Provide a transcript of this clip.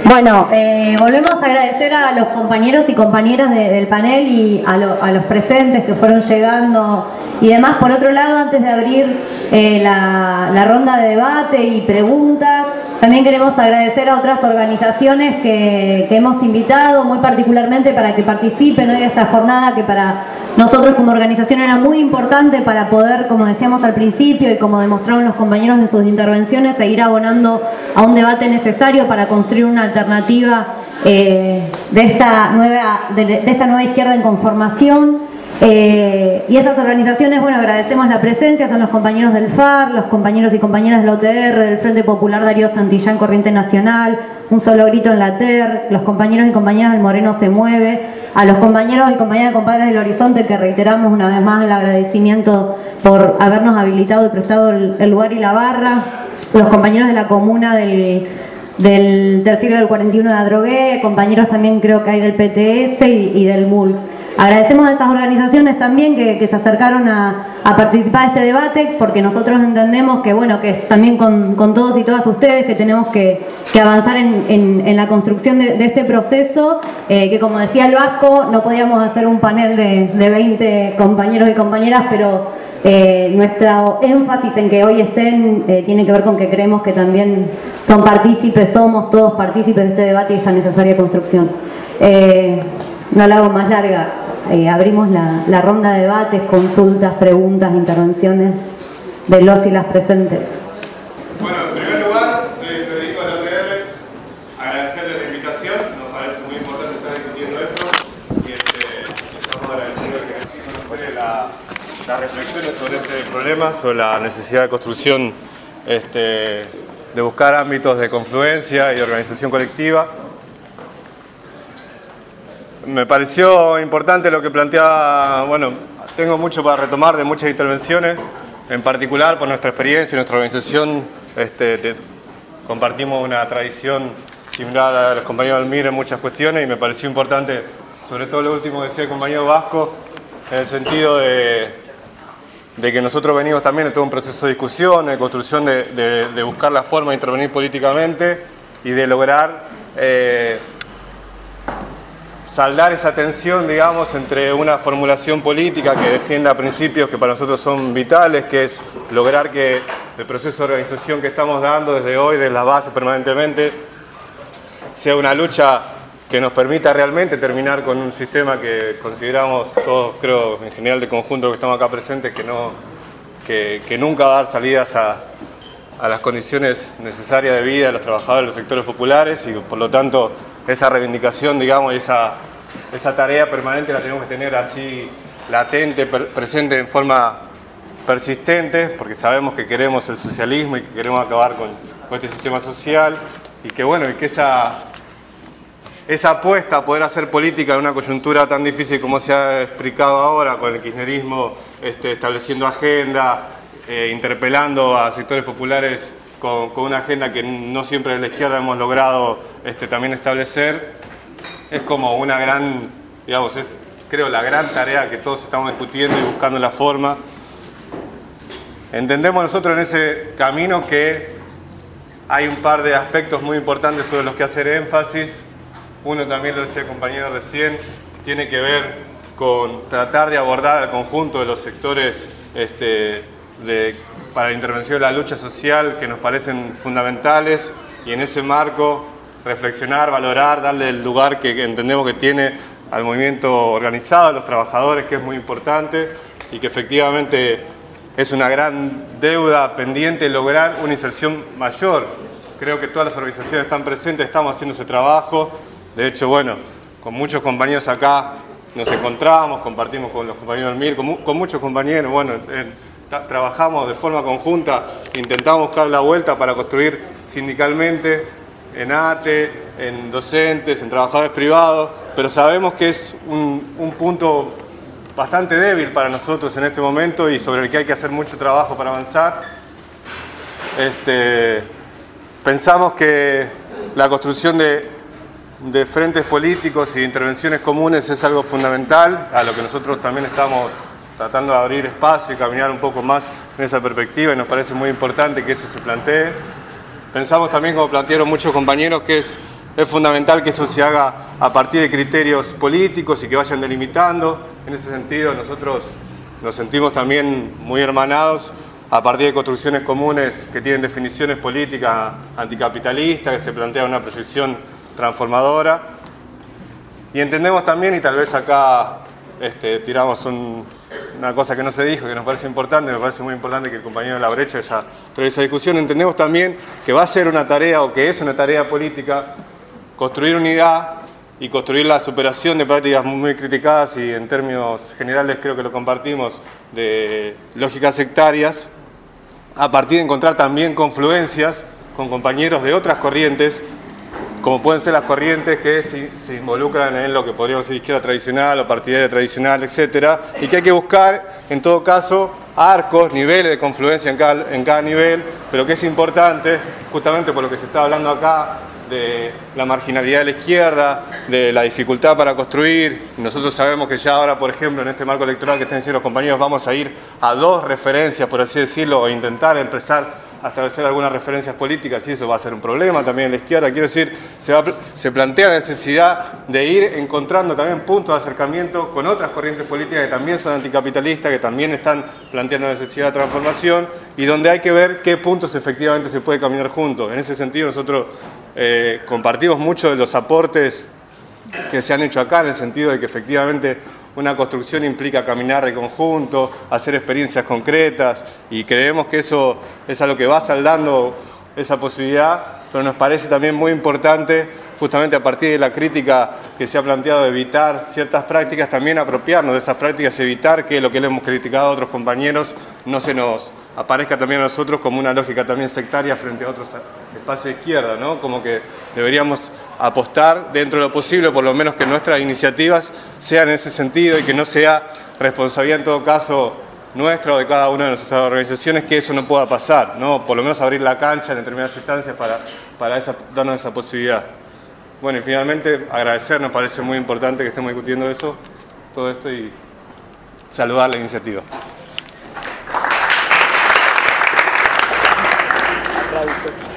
Bueno, volvemos a agradecer a los compañeros y compañeras del panel y a los presentes que fueron llegando y demás. Por otro lado, antes de abrir la ronda de debate y preguntas, también queremos agradecer a otras organizaciones que hemos invitado muy particularmente para que participen hoy de esta jornada, que para nosotros como organización era muy importante para poder, como decíamos al principio y como demostraron los compañeros en sus intervenciones, seguir abonando a un debate necesario para construir una alternativa de esta nueva izquierda en conformación. Y esas organizaciones, bueno, agradecemos la presencia, son los compañeros del FAR, los compañeros y compañeras del OTR, del Frente Popular Darío Santillán Corriente Nacional, Un Solo Grito en la TER, los compañeros y compañeras del Moreno Se Mueve, a los compañeros y compañeras compadres del Horizonte, que reiteramos una vez más el agradecimiento por habernos habilitado y prestado el lugar y la barra, los compañeros de la comuna del Terciario del 41 de Adrogué, compañeros también creo que hay del PTS y del MULX. Agradecemos a estas organizaciones también que se acercaron a participar de este debate, porque nosotros entendemos que, bueno, que es también con todos y todas ustedes que tenemos que avanzar en la construcción de este proceso, que como decía el Vasco, no podíamos hacer un panel de 20 compañeros y compañeras, pero nuestro énfasis en que hoy estén tiene que ver con que creemos que también son partícipes, somos todos partícipes de este debate y esta necesaria construcción. No la hago más larga. Abrimos la ronda de debates, consultas, preguntas, intervenciones de los y las presentes. Bueno, en primer lugar, soy Federico de la OTR, agradecerle la invitación, nos parece muy importante estar discutiendo esto y estamos agradecidos que nos pone las reflexiones sobre este problema, sobre la necesidad de construcción, de buscar ámbitos de confluencia y organización colectiva. Me pareció importante lo que planteaba, bueno, tengo mucho para retomar de muchas intervenciones, en particular por nuestra experiencia, nuestra organización, compartimos una tradición similar a los compañeros del MIR en muchas cuestiones y me pareció importante, sobre todo lo último que decía el compañero Vasco, en el sentido de que nosotros venimos también de todo un proceso de discusión, de construcción, de buscar la forma de intervenir políticamente y de lograr saldar esa tensión, digamos, entre una formulación política que defienda principios que para nosotros son vitales, que es lograr que el proceso de organización que estamos dando desde hoy, desde la base permanentemente, sea una lucha que nos permita realmente terminar con un sistema que consideramos todos, creo, en general de conjunto que estamos acá presentes, que nunca va a dar salidas a las condiciones necesarias de vida de los trabajadores de los sectores populares y por lo tanto esa reivindicación, digamos, y esa tarea permanente la tenemos que tener así latente, presente en forma persistente, porque sabemos que queremos el socialismo y que queremos acabar con este sistema social y que, bueno, y que esa apuesta a poder hacer política en una coyuntura tan difícil como se ha explicado ahora, con el kirchnerismo estableciendo agenda, interpelando a sectores populares con una agenda que no siempre de la izquierda hemos logrado también establecer, es como una gran, digamos, es creo la gran tarea que todos estamos discutiendo y buscando la forma. Entendemos nosotros en ese camino que hay un par de aspectos muy importantes sobre los que hacer énfasis. Uno también lo decía el compañero recién, tiene que ver con tratar de abordar al conjunto de los sectores para la intervención de la lucha social que nos parecen fundamentales y en ese marco reflexionar, valorar, darle el lugar que entendemos que tiene al movimiento organizado, a los trabajadores, que es muy importante y que efectivamente es una gran deuda pendiente lograr una inserción mayor. Creo que todas las organizaciones están presentes, estamos haciendo ese trabajo. De hecho, bueno, con muchos compañeros acá nos encontramos, compartimos con los compañeros del MIR, con muchos compañeros, bueno, trabajamos de forma conjunta, intentamos buscar la vuelta para construir sindicalmente en ATE, en docentes, en trabajadores privados, pero sabemos que es un punto bastante débil para nosotros en este momento y sobre el que hay que hacer mucho trabajo para avanzar. Pensamos que la construcción de frentes políticos y de intervenciones comunes es algo fundamental, a lo que nosotros también estamos tratando de abrir espacio y caminar un poco más en esa perspectiva y nos parece muy importante que eso se plantee. Pensamos también, como plantearon muchos compañeros, que es es fundamental que eso se haga a partir de criterios políticos y que vayan delimitando. En ese sentido, nosotros nos sentimos también muy hermanados a partir de construcciones comunes que tienen definiciones políticas anticapitalistas, que se plantean una proyección transformadora. Y entendemos también, y tal vez acá tiramos una cosa que no se dijo, que nos parece importante, me parece muy importante que el compañero de La Brecha ya trae esa discusión. Entendemos también que va a ser una tarea, o que es una tarea política, construir unidad y construir la superación de prácticas muy criticadas y en términos generales creo que lo compartimos, de lógicas sectarias, a partir de encontrar también confluencias con compañeros de otras corrientes, como pueden ser las corrientes que se involucran en lo que podríamos decir izquierda tradicional o partidaria tradicional, etcétera, y que hay que buscar, en todo caso, arcos, niveles de confluencia en cada nivel, pero que es importante, justamente por lo que se está hablando acá, de la marginalidad de la izquierda, de la dificultad para construir. Nosotros sabemos que ya ahora, por ejemplo, en este marco electoral que están diciendo los compañeros, vamos a ir a 2 referencias, por así decirlo, o intentar empezar a establecer algunas referencias políticas, y eso va a ser un problema también en la izquierda. Quiero decir, se plantea la necesidad de ir encontrando también puntos de acercamiento con otras corrientes políticas que también son anticapitalistas, que también están planteando necesidad de transformación, y donde hay que ver qué puntos efectivamente se puede caminar juntos. En ese sentido, nosotros compartimos mucho de los aportes que se han hecho acá, en el sentido de que efectivamente una construcción implica caminar de conjunto, hacer experiencias concretas, y creemos que eso es a lo que va saldando esa posibilidad, pero nos parece también muy importante, justamente a partir de la crítica que se ha planteado de evitar ciertas prácticas, también apropiarnos de esas prácticas, evitar que lo que le hemos criticado a otros compañeros no se nos aparezca también a nosotros como una lógica también sectaria frente a otros espacios de izquierda, ¿no? Como que deberíamos apostar dentro de lo posible, por lo menos que nuestras iniciativas sean en ese sentido y que no sea responsabilidad en todo caso nuestra o de cada una de nuestras organizaciones que eso no pueda pasar, ¿no? Por lo menos abrir la cancha en determinadas instancias para darnos esa posibilidad. Bueno, y finalmente agradecer, nos parece muy importante que estemos discutiendo todo esto, y saludar la iniciativa. Aplausos.